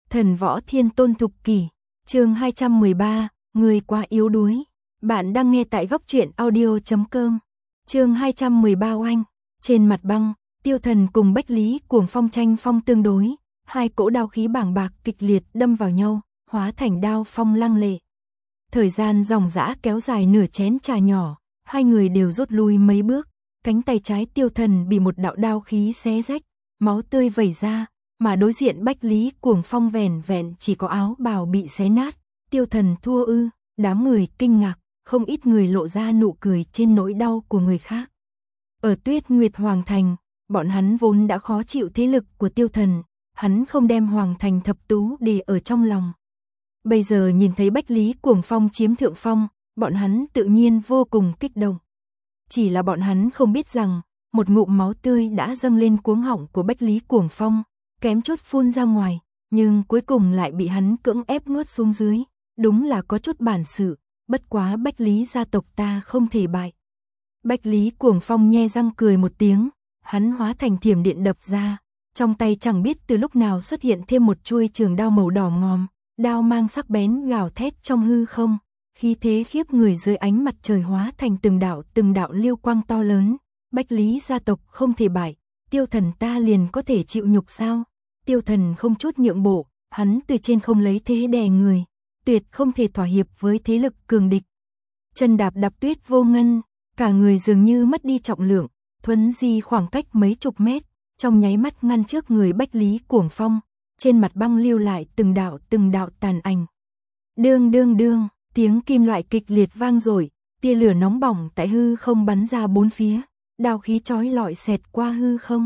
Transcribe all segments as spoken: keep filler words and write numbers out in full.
Thần võ thiên tôn thục kỷ, chương hai trăm mười ba, người quá yếu đuối. Bạn đang nghe tại góc truyện audio chấm com. Chương hai trăm mười ba oanh, trên mặt băng, Tiêu Thần cùng Bách Lý Cuồng Phong tranh phong tương đối, hai cỗ đao khí bàng bạc kịch liệt đâm vào nhau, hóa thành đao phong lăng lệ. Thời gian dòng dã kéo dài nửa chén trà nhỏ, hai người đều rút lui mấy bước, cánh tay trái Tiêu Thần bị một đạo đao khí xé rách, máu tươi vẩy ra, mà đối diện Bách Lý Cuồng Phong vẻn vẹn chỉ có áo bào bị xé nát. Tiêu Thần thua ư? Đám người kinh ngạc, không ít người lộ ra nụ cười trên nỗi đau của người khác. Ở Tuyết Nguyệt Hoàng Thành, bọn hắn vốn đã khó chịu thế lực của Tiêu Thần, hắn không đem Hoàng Thành thập tú để ở trong lòng. Bây giờ nhìn thấy Bách Lý Cuồng Phong chiếm thượng phong, bọn hắn tự nhiên vô cùng kích động. Chỉ là bọn hắn không biết rằng, một ngụm máu tươi đã dâng lên cuống họng của Bách Lý Cuồng Phong, kém chút phun ra ngoài, nhưng cuối cùng lại bị hắn cưỡng ép nuốt xuống dưới, đúng là có chút bản sự, bất quá Bách Lý gia tộc ta không thể bại. Bách Lý Cuồng Phong nhe răng cười một tiếng, hắn hóa thành thiểm điện đập ra, trong tay chẳng biết từ lúc nào xuất hiện thêm một chuôi trường đao màu đỏ ngòm, đao mang sắc bén gào thét trong hư không, khí thế khiếp người dưới ánh mặt trời hóa thành từng đạo từng đạo liêu quang to lớn. Bách Lý gia tộc không thể bại, Tiêu Thần ta liền có thể chịu nhục sao? Tiêu Thần không chút nhượng bộ, hắn từ trên không lấy thế đè người, tuyệt không thể thỏa hiệp với thế lực cường địch. Chân đạp đạp tuyết vô ngân, cả người dường như mất đi trọng lượng, thuấn di khoảng cách mấy chục mét, trong nháy mắt ngăn trước người Bách Lý Cuồng Phong, trên mặt băng lưu lại từng đạo từng đạo tàn ảnh. Đương đương đương, tiếng kim loại kịch liệt vang dội, tia lửa nóng bỏng tại hư không bắn ra bốn phía, đao khí chói lọi xẹt qua hư không.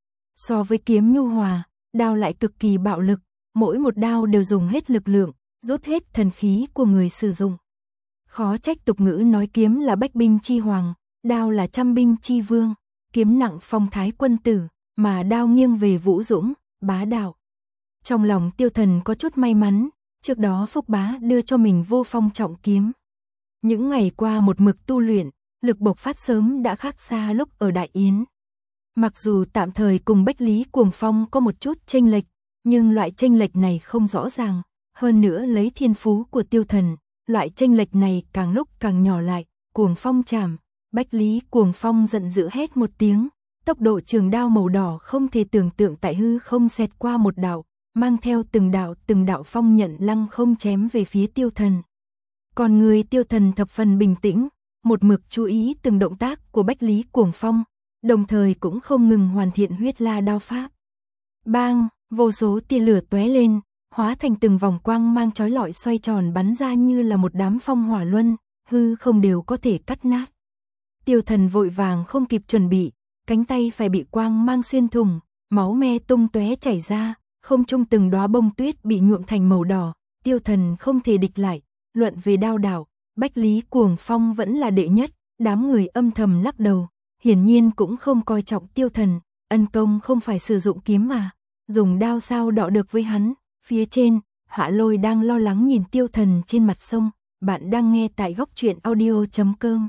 So với kiếm nhu hòa, đao lại cực kỳ bạo lực, mỗi một đao đều dùng hết lực lượng, rút hết thần khí của người sử dụng. Khó trách tục ngữ nói kiếm là bách binh chi hoàng, đao là trăm binh chi vương, kiếm nặng phong thái quân tử, mà đao nghiêng về vũ dũng, bá đạo. Trong lòng Tiêu Thần có chút may mắn, trước đó Phúc Bá đưa cho mình vô phong trọng kiếm. Những ngày qua một mực tu luyện, lực bộc phát sớm đã khác xa lúc ở Đại Yến. Mặc dù tạm thời cùng Bách Lý Cuồng Phong có một chút chênh lệch, nhưng loại chênh lệch này không rõ ràng, hơn nữa lấy thiên phú của Tiêu Thần, loại chênh lệch này càng lúc càng nhỏ lại. Cuồng Phong chạm, Bách Lý Cuồng Phong giận dữ hét một tiếng, tốc độ trường đao màu đỏ không thể tưởng tượng tại hư không xẹt qua một đạo, mang theo từng đạo từng đạo phong nhận lăng không chém về phía Tiêu Thần. Còn người Tiêu Thần thập phần bình tĩnh, một mực chú ý từng động tác của Bách Lý Cuồng Phong, đồng thời cũng không ngừng hoàn thiện huyết la đao pháp. Bang, vô số tia lửa tóe lên, hóa thành từng vòng quang mang chói lọi xoay tròn bắn ra như là một đám phong hỏa luân, hư không đều có thể cắt nát. Tiêu Thần vội vàng không kịp chuẩn bị, cánh tay phải bị quang mang xuyên thủng, máu me tung tóe chảy ra, không trung từng đóa bông tuyết bị nhuộm thành màu đỏ. Tiêu Thần không thể địch lại, luận về đao đạo, Bách Lý Cuồng Phong vẫn là đệ nhất. Đám người âm thầm lắc đầu, hiển nhiên cũng không coi trọng Tiêu Thần, ân công không phải sử dụng kiếm mà, dùng đao sao đọ được với hắn. Phía trên, Hạ Lôi đang lo lắng nhìn Tiêu Thần trên mặt sông. Bạn đang nghe tại góc truyện audio chấm com.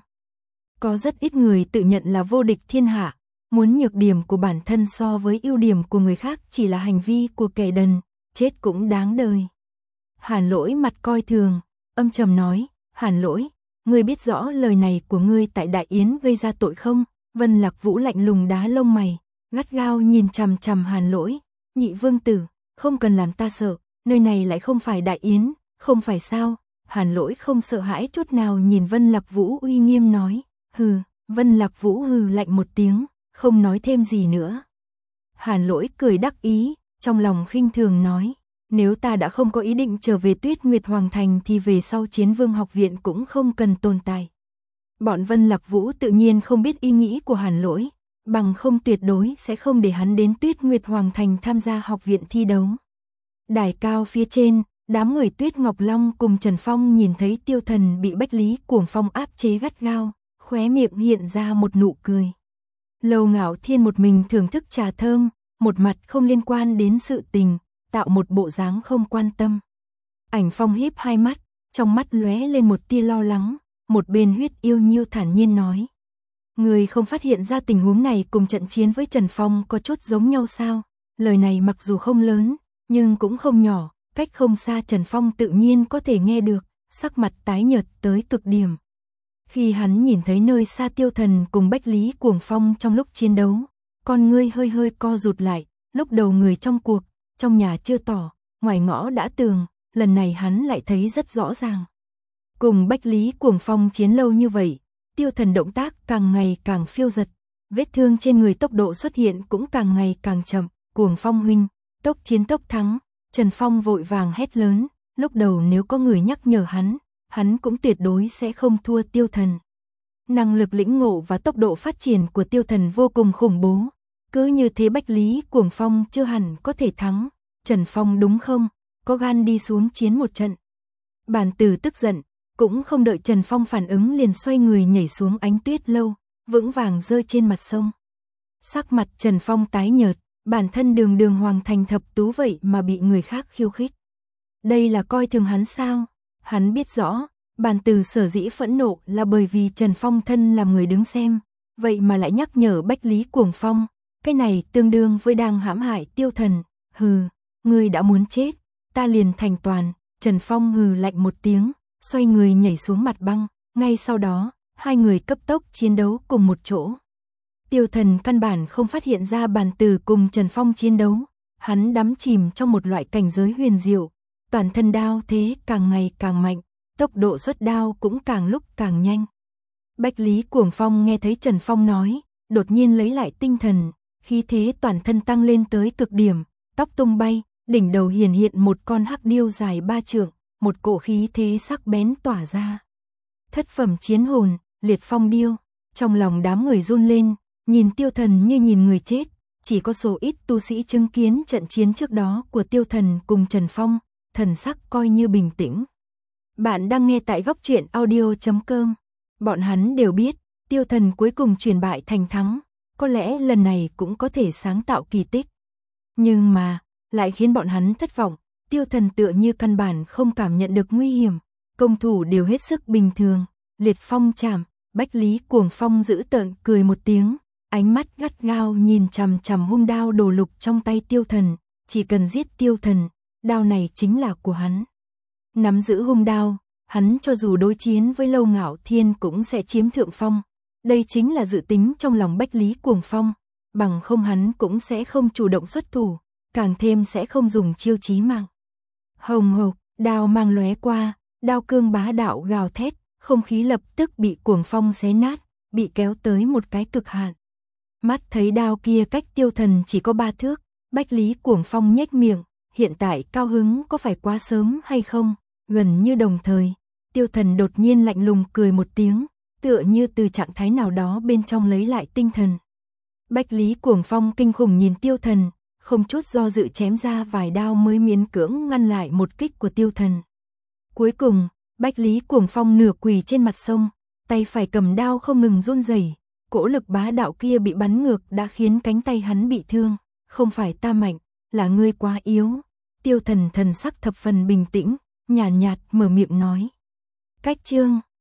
Có rất ít người tự nhận là vô địch thiên hạ, muốn nhược điểm của bản thân so với ưu điểm của người khác chỉ là hành vi của kẻ đần, chết cũng đáng đời. Hàn Lỗi mặt coi thường, âm trầm nói, Hàn Lỗi, ngươi biết rõ lời này của ngươi tại Đại Yến gây ra tội không? Vân Lạc Vũ lạnh lùng đá lông mày, gắt gao nhìn chằm chằm Hàn Lỗi, nhị vương tử, không cần làm ta sợ, nơi này lại không phải Đại Yến, không phải sao? Hàn Lỗi không sợ hãi chút nào nhìn Vân Lạc Vũ uy nghiêm nói, hừ. Vân Lạc Vũ hừ lạnh một tiếng, không nói thêm gì nữa. Hàn Lỗi cười đắc ý, trong lòng khinh thường nói, nếu ta đã không có ý định trở về Tuyết Nguyệt Hoàng Thành thì về sau Chiến Vương học viện cũng không cần tồn tại. Bọn Vân Lạc Vũ tự nhiên không biết ý nghĩ của Hàn Lỗi, bằng không tuyệt đối sẽ không để hắn đến Tuyết Nguyệt Hoàng Thành tham gia học viện thi đấu. Đài cao phía trên, đám người Tuyết Ngọc Long cùng Trần Phong nhìn thấy Tiêu Thần bị Bách Lý Cuồng Phong áp chế gắt gao, khóe miệng hiện ra một nụ cười. Lầu Ngạo Thiên một mình thưởng thức trà thơm, một mặt không liên quan đến sự tình, tạo một bộ dáng không quan tâm. Ảnh Phong híp hai mắt, trong mắt lóe lên một tia lo lắng, một bên Huyết Yêu Nhiêu thản nhiên nói, người không phát hiện ra tình huống này cùng trận chiến với Trần Phong có chút giống nhau sao? Lời này mặc dù không lớn, nhưng cũng không nhỏ, cách không xa Trần Phong tự nhiên có thể nghe được, sắc mặt tái nhợt tới cực điểm. Khi hắn nhìn thấy nơi xa Tiêu Thần cùng Bách Lý Cuồng Phong trong lúc chiến đấu, con ngươi hơi hơi co rụt lại, lúc đầu người trong cuộc, trong nhà chưa tỏ, ngoài ngõ đã tường, lần này hắn lại thấy rất rõ ràng. Cùng Bách Lý Cuồng Phong chiến lâu như vậy, Tiêu Thần động tác càng ngày càng phiêu dật, vết thương trên người tốc độ xuất hiện cũng càng ngày càng chậm. Cuồng Phong huynh, tốc chiến tốc thắng. Trần Phong vội vàng hét lớn, lúc đầu nếu có người nhắc nhở hắn, hắn cũng tuyệt đối sẽ không thua Tiêu Thần. Năng lực lĩnh ngộ và tốc độ phát triển của Tiêu Thần vô cùng khủng bố, cứ như thế Bách Lý Cuồng Phong chưa hẳn có thể thắng. Trần Phong đúng không, có gan đi xuống chiến một trận. Bản Tử tức giận, cũng không đợi Trần Phong phản ứng liền xoay người nhảy xuống Ánh Tuyết Lâu, vững vàng rơi trên mặt sông. Sắc mặt Trần Phong tái nhợt, bản thân đường đường hoàng thành thập tú vậy mà bị người khác khiêu khích. Đây là coi thường hắn sao? Hắn biết rõ, Bản Tử sở dĩ phẫn nộ là bởi vì Trần Phong thân làm người đứng xem, vậy mà lại nhắc nhở Bách Lý Cuồng Phong, cái này tương đương với đang hãm hại Tiêu Thần. Hừ, ngươi đã muốn chết, ta liền thành toàn. Trần Phong hừ lạnh một tiếng, xoay người nhảy xuống mặt băng, ngay sau đó, hai người cấp tốc chiến đấu cùng một chỗ. Tiêu Thần căn bản không phát hiện ra Bản Tử cùng Trần Phong chiến đấu, hắn đắm chìm trong một loại cảnh giới huyền diệu, toàn thân đao thế càng ngày càng mạnh, tốc độ xuất đao cũng càng lúc càng nhanh. Bách Lý Cuồng Phong nghe thấy Trần Phong nói, đột nhiên lấy lại tinh thần, khí thế toàn thân tăng lên tới cực điểm, tóc tung bay, đỉnh đầu hiển hiện một con hắc điêu dài ba trượng, một cỗ khí thế sắc bén tỏa ra. Thất phẩm chiến hồn, Liệt Phong điêu, trong lòng đám người run lên, nhìn Tiêu Thần như nhìn người chết, chỉ có số ít tu sĩ chứng kiến trận chiến trước đó của Tiêu Thần cùng Trần Phong, thần sắc coi như bình tĩnh. Bạn đang nghe tại góc truyện audio chấm com. Bọn hắn đều biết, Tiêu Thần cuối cùng chuyển bại thành thắng, có lẽ lần này cũng có thể sáng tạo kỳ tích. Nhưng mà, lại khiến bọn hắn thất vọng, Tiêu Thần tựa như căn bản không cảm nhận được nguy hiểm, công thủ đều hết sức bình thường. Liệt Phong chạm, Bách Lý Cuồng Phong giữ tợn cười một tiếng, ánh mắt gắt gao nhìn chằm chằm hung đao đồ lục trong tay Tiêu Thần, chỉ cần giết Tiêu Thần, đao này chính là của hắn. Nắm giữ hung đao, hắn cho dù đối chiến với Lâu Ngạo Thiên cũng sẽ chiếm thượng phong. Đây chính là dự tính trong lòng Bách Lý Cuồng Phong, bằng không hắn cũng sẽ không chủ động xuất thủ, càng thêm sẽ không dùng chiêu chí mạng. Hồng hộc, đao mang lóe qua, đao cương bá đạo gào thét, không khí lập tức bị Cuồng Phong xé nát, bị kéo tới một cái cực hạn. Mắt thấy đao kia cách Tiêu Thần chỉ có ba thước, Bách Lý Cuồng Phong nhếch miệng, hiện tại cao hứng có phải quá sớm hay không? Gần như đồng thời, Tiêu Thần đột nhiên lạnh lùng cười một tiếng, tựa như từ trạng thái nào đó bên trong lấy lại tinh thần. Bách Lý Cuồng Phong kinh khủng nhìn Tiêu Thần, không chút do dự chém ra vài đao mới miễn cưỡng ngăn lại một kích của Tiêu Thần. Cuối cùng, Bách Lý Cuồng Phong nửa quỳ trên mặt sông, tay phải cầm đao không ngừng run rẩy, cỗ lực bá đạo kia bị bắn ngược đã khiến cánh tay hắn bị thương. Không phải ta mạnh, là ngươi quá yếu. Tiêu Thần thần sắc thập phần bình tĩnh, nhàn nhạt, nhạt mở miệng nói. Cách chương